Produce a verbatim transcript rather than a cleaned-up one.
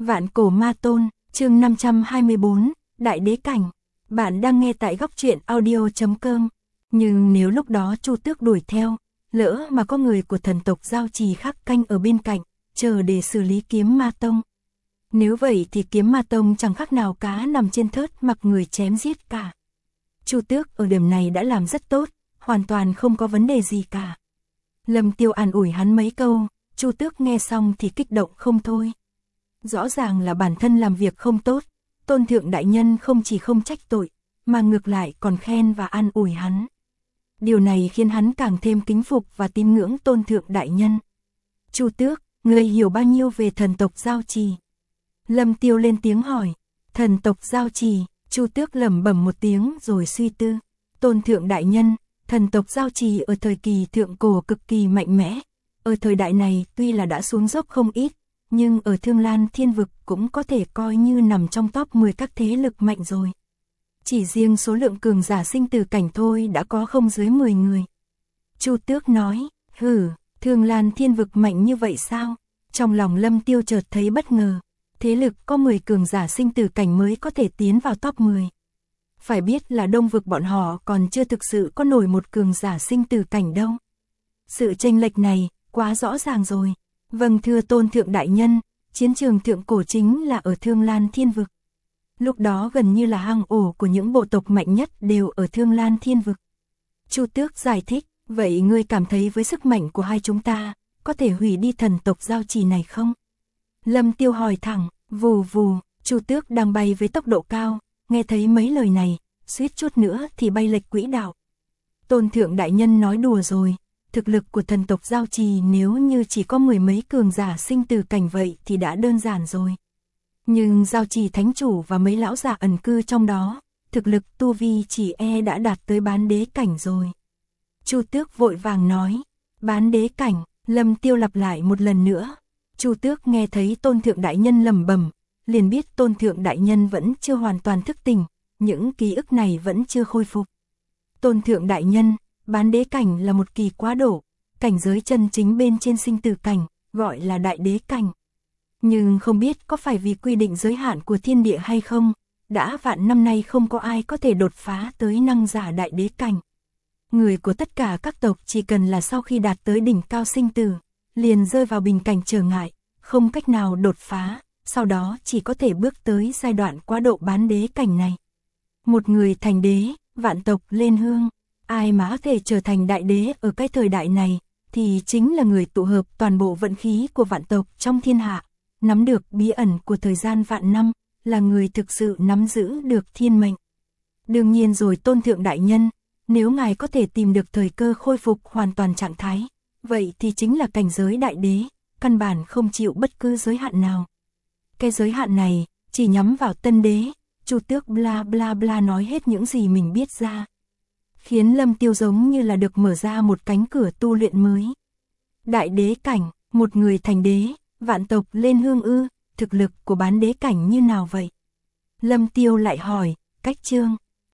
Vạn cổ ma tôn, chương năm trăm hai mươi bốn, Đại đế cảnh. Bạn đang nghe tại góc truyện audio chấm com. Nhưng nếu lúc đó Chu Tước đuổi theo, lỡ mà có người của thần tộc Giao Trì khác canh ở bên cạnh, chờ để xử lý kiếm ma tông. Nếu vậy thì kiếm ma tông chẳng khác nào cá nằm trên thớt mặc người chém giết cả. Chu Tước ở điểm này đã làm rất tốt, hoàn toàn không có vấn đề gì cả. Lâm Tiêu an ủi hắn mấy câu, Chu Tước nghe xong thì kích động không thôi. Rõ ràng là bản thân làm việc không tốt, Tôn Thượng Đại Nhân không chỉ không trách tội, mà ngược lại còn khen và an ủi hắn. Điều này khiến hắn càng thêm kính phục và tín ngưỡng Tôn Thượng Đại Nhân. Chu Tước, ngươi hiểu bao nhiêu về thần tộc Giao Trì? Lâm Tiêu lên tiếng hỏi. Thần tộc Giao Trì, Chu Tước lẩm bẩm một tiếng rồi suy tư. Tôn Thượng Đại Nhân, thần tộc Giao Trì ở thời kỳ thượng cổ cực kỳ mạnh mẽ. Ở thời đại này tuy là đã xuống dốc không ít, nhưng ở Thương Lan Thiên Vực cũng có thể coi như nằm trong top mười các thế lực mạnh rồi. Chỉ riêng số lượng cường giả sinh tử cảnh thôi đã có không dưới mười người. Chu Tước nói, hử, Thương Lan Thiên Vực mạnh như vậy sao? Trong lòng Lâm Tiêu chợt thấy bất ngờ. Thế lực có mười cường giả sinh tử cảnh mới có thể tiến vào top mười. Phải biết là Đông Vực bọn họ còn chưa thực sự có nổi một cường giả sinh tử cảnh đâu. Sự chênh lệch này quá rõ ràng rồi. Vâng thưa Tôn Thượng Đại Nhân, chiến trường thượng cổ chính là ở Thương Lan Thiên Vực. Lúc đó gần như là hang ổ của những bộ tộc mạnh nhất đều ở Thương Lan Thiên Vực. Chu Tước giải thích, vậy ngươi cảm thấy với sức mạnh của hai chúng ta, có thể hủy đi thần tộc Giao Trì này không? Lâm Tiêu hỏi thẳng, vù vù, Chu Tước đang bay với tốc độ cao, nghe thấy mấy lời này, suýt chút nữa thì bay lệch quỹ đạo. Tôn Thượng Đại Nhân nói đùa rồi. Thực lực của thần tộc Giao Trì nếu như chỉ có mười mấy cường giả sinh tử cảnh vậy thì đã đơn giản rồi. Nhưng Giao Trì Thánh Chủ và mấy lão giả ẩn cư trong đó, thực lực tu vi chỉ e đã đạt tới bán đế cảnh rồi. Chu Tước vội vàng nói, bán đế cảnh, Lâm Tiêu lặp lại một lần nữa. Chu Tước nghe thấy Tôn Thượng Đại Nhân lẩm bẩm, liền biết Tôn Thượng Đại Nhân vẫn chưa hoàn toàn thức tỉnh, những ký ức này vẫn chưa khôi phục. Tôn Thượng Đại Nhân, bán đế cảnh là một kỳ quá độ, cảnh giới chân chính bên trên sinh tử cảnh, gọi là đại đế cảnh. Nhưng không biết có phải vì quy định giới hạn của thiên địa hay không, đã vạn năm nay không có ai có thể đột phá tới năng giả đại đế cảnh. Người của tất cả các tộc chỉ cần là sau khi đạt tới đỉnh cao sinh tử, liền rơi vào bình cảnh trở ngại, không cách nào đột phá, sau đó chỉ có thể bước tới giai đoạn quá độ bán đế cảnh này. Một người thành đế, vạn tộc lên hương. Ai mà có thể trở thành đại đế ở cái thời đại này, thì chính là người tụ hợp toàn bộ vận khí của vạn tộc trong thiên hạ, nắm được bí ẩn của thời gian vạn năm, là người thực sự nắm giữ được thiên mệnh. Đương nhiên rồi Tôn Thượng Đại Nhân, nếu ngài có thể tìm được thời cơ khôi phục hoàn toàn trạng thái, vậy thì chính là cảnh giới đại đế, căn bản không chịu bất cứ giới hạn nào. Cái giới hạn này, chỉ nhắm vào tân đế. Chu Tước bla bla bla nói hết những gì mình biết ra, khiến Lâm Tiêu giống như là được mở ra một cánh cửa tu luyện mới. Đại đế cảnh, một người thành đế, vạn tộc lên hương ư, thực lực của bán đế cảnh như nào vậy? Lâm Tiêu lại hỏi, cách chương,